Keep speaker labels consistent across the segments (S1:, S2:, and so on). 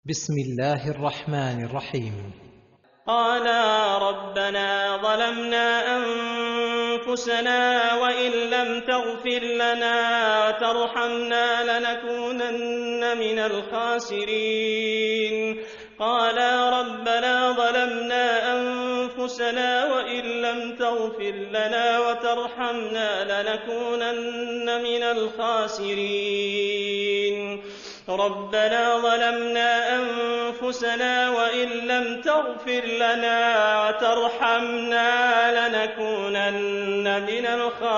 S1: بسم الله الرحمن الرحيم.
S2: قالا ربنا ظلمنا أنفسنا وإن لم تغفر لنا وترحمنا لنكونن من الخاسرين. قالا ربنا ظلمنا أنفسنا وإن لم تغفر لنا وترحمنا لنكونن من الخاسرين. ربنا ظلمنا أنفسنا وإن لم تغفر لنا وترحمنا لنكونن من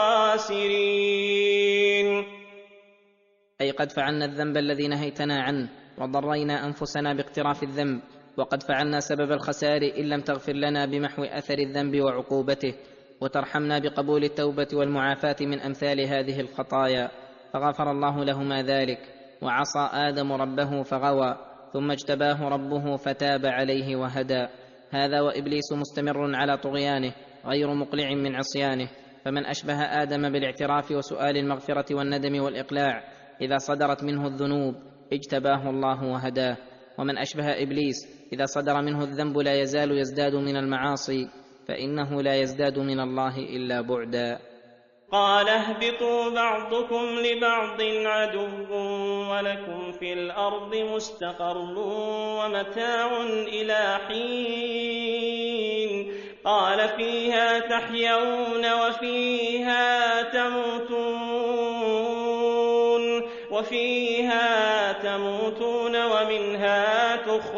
S2: الخاسرين.
S3: أي قد فعلنا الذنب الذي نهيتنا عنه وضرينا أنفسنا باقتراف الذنب، وقد فعلنا سبب الخسار إن لم تغفر لنا بمحو أثر الذنب وعقوبته، وترحمنا بقبول التوبة والمعافاة من أمثال هذه الخطايا. فغفر الله لهما ذلك. وعصى آدم ربه فغوى، ثم اجتباه ربه فتاب عليه وهدى. هذا وإبليس مستمر على طغيانه غير مقلع من عصيانه. فمن أشبه آدم بالاعتراف وسؤال المغفرة والندم والإقلاع إذا صدرت منه الذنوب اجتباه الله وهداه. ومن أشبه إبليس إذا صدر منه الذنب لا يزال يزداد من المعاصي، فإنه لا يزداد من الله إلا بعدا.
S2: قال اهبطوا بعضكم لبعض عدو ولكم في الأرض مستقر ومتاع إلى حين. قال فيها تحيون وفيها تموتون ومنها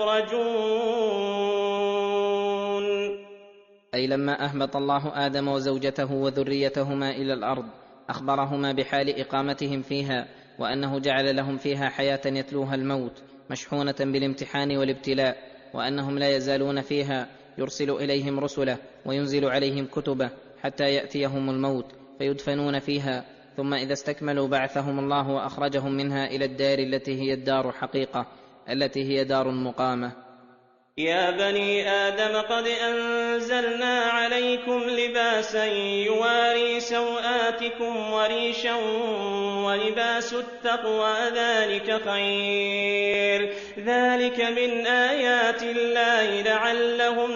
S2: تخرجون.
S3: أي لما أهبط الله آدم وزوجته وذريتهما إلى الأرض أخبرهما بحال إقامتهم فيها، وأنه جعل لهم فيها حياة يتلوها الموت مشحونة بالامتحان والابتلاء، وأنهم لا يزالون فيها يرسل إليهم رسله وينزل عليهم كتبه حتى يأتيهم الموت فيدفنون فيها، ثم إذا استكملوا بعثهم الله وأخرجهم منها إلى الدار التي هي الدار حقيقة، التي هي دار المقامة.
S2: يا بني آدم قد أنزلنا عليكم لباسا يواري سوآتكم وريشا ولباس التقوى ذلك خير. ذلك من آيات الله لعلهم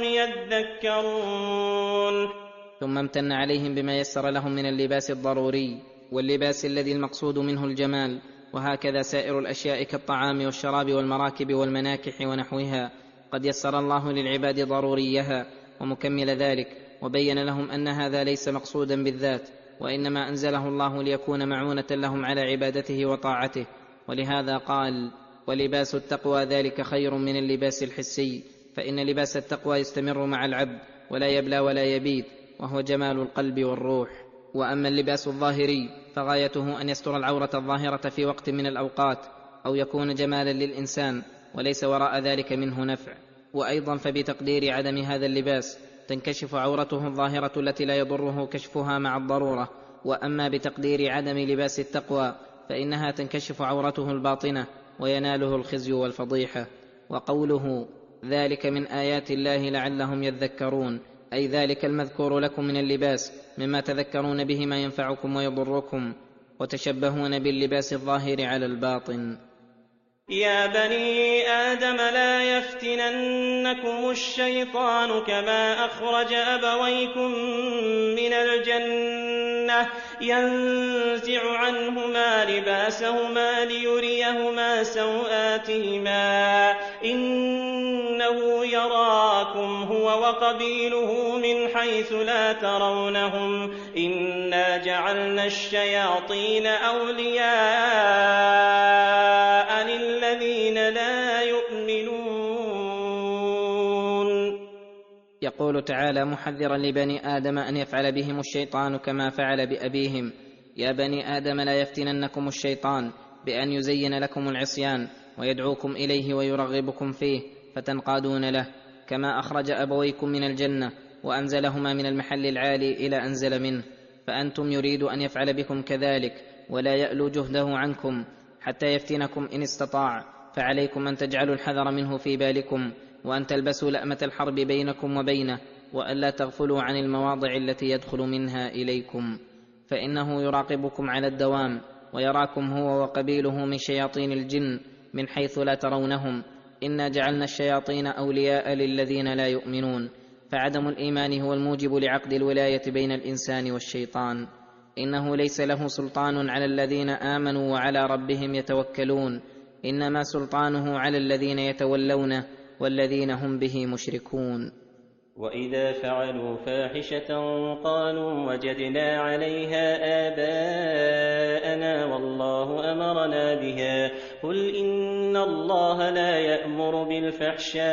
S2: يذكرون.
S3: ثم امتن عليهم بما يسر لهم من اللباس الضروري واللباس الذي المقصود منه الجمال، وهكذا سائر الأشياء كالطعام والشراب والمراكب والمناكح ونحوها قد يسر الله للعباد ضروريها ومكمل ذلك، وبين لهم أن هذا ليس مقصودا بالذات، وإنما أنزله الله ليكون معونة لهم على عبادته وطاعته. ولهذا قال: ولباس التقوى ذلك خير من اللباس الحسي، فإن لباس التقوى يستمر مع العبد ولا يبلى ولا يبيد، وهو جمال القلب والروح. وأما اللباس الظاهري فغايته أن يستر العورة الظاهرة في وقت من الأوقات، أو يكون جمالا للإنسان وليس وراء ذلك منه نفع. وأيضا فبتقدير عدم هذا اللباس تنكشف عورته الظاهرة التي لا يضره كشفها مع الضرورة. وأما بتقدير عدم لباس التقوى فإنها تنكشف عورته الباطنة ويناله الخزي والفضيحة. وقوله ذلك من آيات الله لعلهم يذكرون، أي ذلك المذكور لكم من اللباس مما تذكرون به ما ينفعكم ويضركم، وتشبهون باللباس الظاهر على الباطن.
S2: يا بني آدم لا يفتننكم الشيطان كما أخرج أبويكم من الجنة ينزع عنهما لباسهما ليريهما سوآتهما إنه يراكم هو وقبيله من حيث لا ترونهم إنا جعلنا الشياطين أولياء للذين لا يؤمنون.
S3: يقول تعالى محذرا لبني آدم أن يفعل بهم الشيطان كما فعل بأبيهم: يا بني آدم لا يفتننكم الشيطان بأن يزين لكم العصيان ويدعوكم إليه ويرغبكم فيه فتنقادون له، كما أخرج أبويكم من الجنة وأنزلهما من المحل العالي إلى أنزل منه، فأنتم يريد أن يفعل بكم كذلك ولا يألو جهده عنكم حتى يفتنكم إن استطاع. فعليكم أن تجعلوا الحذر منه في بالكم، وأن تلبسوا لأمة الحرب بينكم وبينه، وألا تغفلوا عن المواضع التي يدخل منها إليكم، فإنه يراقبكم على الدوام ويراكم هو وقبيله من شياطين الجن من حيث لا ترونهم، إنا جعلنا الشياطين أولياء للذين لا يؤمنون. فعدم الإيمان هو الموجب لعقد الولاية بين الإنسان والشيطان. إنه ليس له سلطان على الذين آمنوا وعلى ربهم يتوكلون، إنما سلطانه على الذين يتولونه والذين هم به مشركون.
S2: وإذا فعلوا فاحشة قالوا وجدنا عليها آباءنا والله أمرنا بها قل إن الله لا يأمر بالفحشاء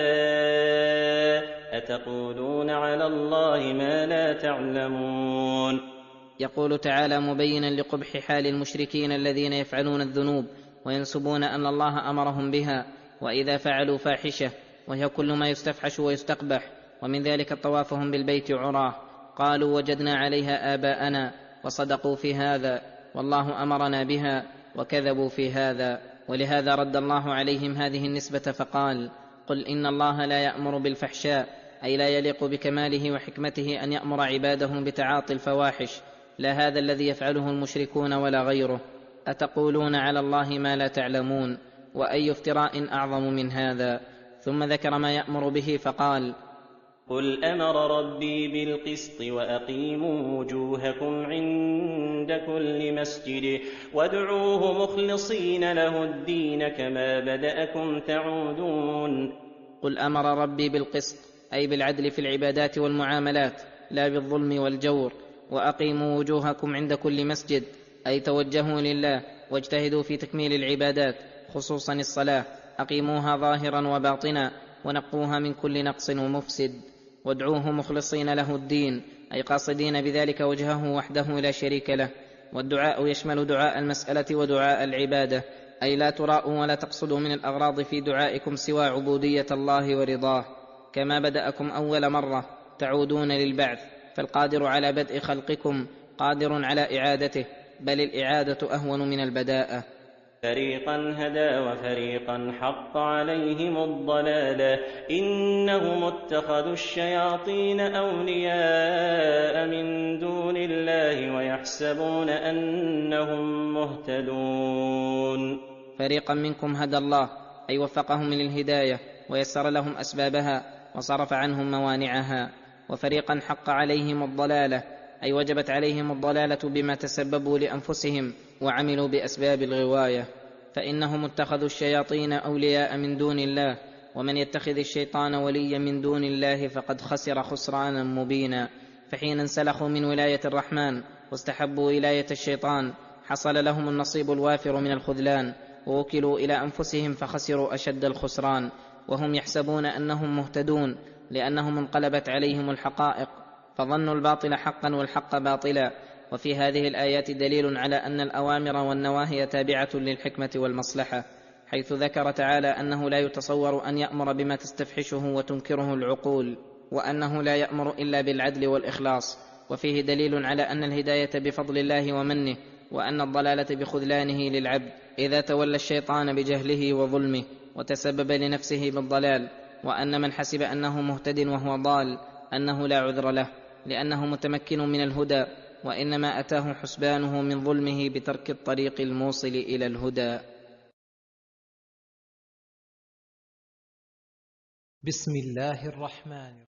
S2: أتقولون على الله ما لا تعلمون.
S3: يقول تعالى مبينا لقبح حال المشركين الذين يفعلون الذنوب وينسبون أن الله أمرهم بها. وإذا فعلوا فاحشة وهي كل ما يستفحش ويستقبح، ومن ذلك طوافهم بالبيت عراه، قالوا وجدنا عليها آباءنا وصدقوا في هذا والله أمرنا بها وكذبوا في هذا. ولهذا رد الله عليهم هذه النسبة فقال قل إن الله لا يأمر بالفحشاء، أي لا يليق بكماله وحكمته أن يأمر عباده بتعاطي الفواحش، لا هذا الذي يفعله المشركون ولا غيره. أتقولون على الله ما لا تعلمون، وأي افتراء أعظم من هذا. ثم ذكر ما يأمر به فقال
S2: قل أمر ربي بالقسط وأقيموا وجوهكم عند كل مسجد وادعوه مخلصين له الدين كما بدأكم تعودون.
S3: قل أمر ربي بالقسط، أي بالعدل في العبادات والمعاملات لا بالظلم والجور. وأقيموا وجوهكم عند كل مسجد، أي توجهوا لله واجتهدوا في تكميل العبادات خصوصا الصلاة، أقيموها ظاهرا وباطنا ونقوها من كل نقص ومفسد. وادعوه مخلصين له الدين، أي قاصدين بذلك وجهه وحده لا شريك له. والدعاء يشمل دعاء المسألة ودعاء العبادة، أي لا تراءوا ولا تقصدوا من الأغراض في دعائكم سوى عبودية الله ورضاه. كما بدأكم أول مرة تعودون للبعث، فالقادر على بدء خلقكم قادر على إعادته، بل الإعادة أهون من البداءة.
S2: فريقا هدى وفريقا حق عليهم الضلالة إنهم اتخذوا الشياطين أولياء من دون الله ويحسبون أنهم مهتدون.
S3: فريقا منكم هدى الله، أي وفقهم للهداية ويسر لهم أسبابها وصرف عنهم موانعها. وفريقا حق عليهم الضلالة، أي وجبت عليهم الضلالة بما تسببوا لأنفسهم وعملوا بأسباب الغواية. فإنهم اتخذوا الشياطين أولياء من دون الله، ومن يتخذ الشيطان وليا من دون الله فقد خسر خسرانا مبينا. فحين انسلخوا من ولاية الرحمن واستحبوا ولاية الشيطان حصل لهم النصيب الوافر من الخذلان، ووكلوا إلى أنفسهم فخسروا أشد الخسران، وهم يحسبون أنهم مهتدون لأنهم انقلبت عليهم الحقائق، فظنوا الباطل حقا والحق باطلا. وفي هذه الآيات دليل على أن الأوامر والنواهي تابعة للحكمة والمصلحة، حيث ذكر تعالى أنه لا يتصور أن يأمر بما تستفحشه وتنكره العقول، وأنه لا يأمر إلا بالعدل والإخلاص. وفيه دليل على أن الهداية بفضل الله ومنه، وأن الضلالة بخذلانه للعبد إذا تولى الشيطان بجهله وظلمه وتسبب لنفسه بالضلال. وأن من حسب أنه مهتد وهو ضال أنه لا عذر له، لأنه متمكن من الهدى، وإنما أتاه حسبانه من ظلمه بترك الطريق الموصل إلى الهدى.
S1: بسم الله الرحمن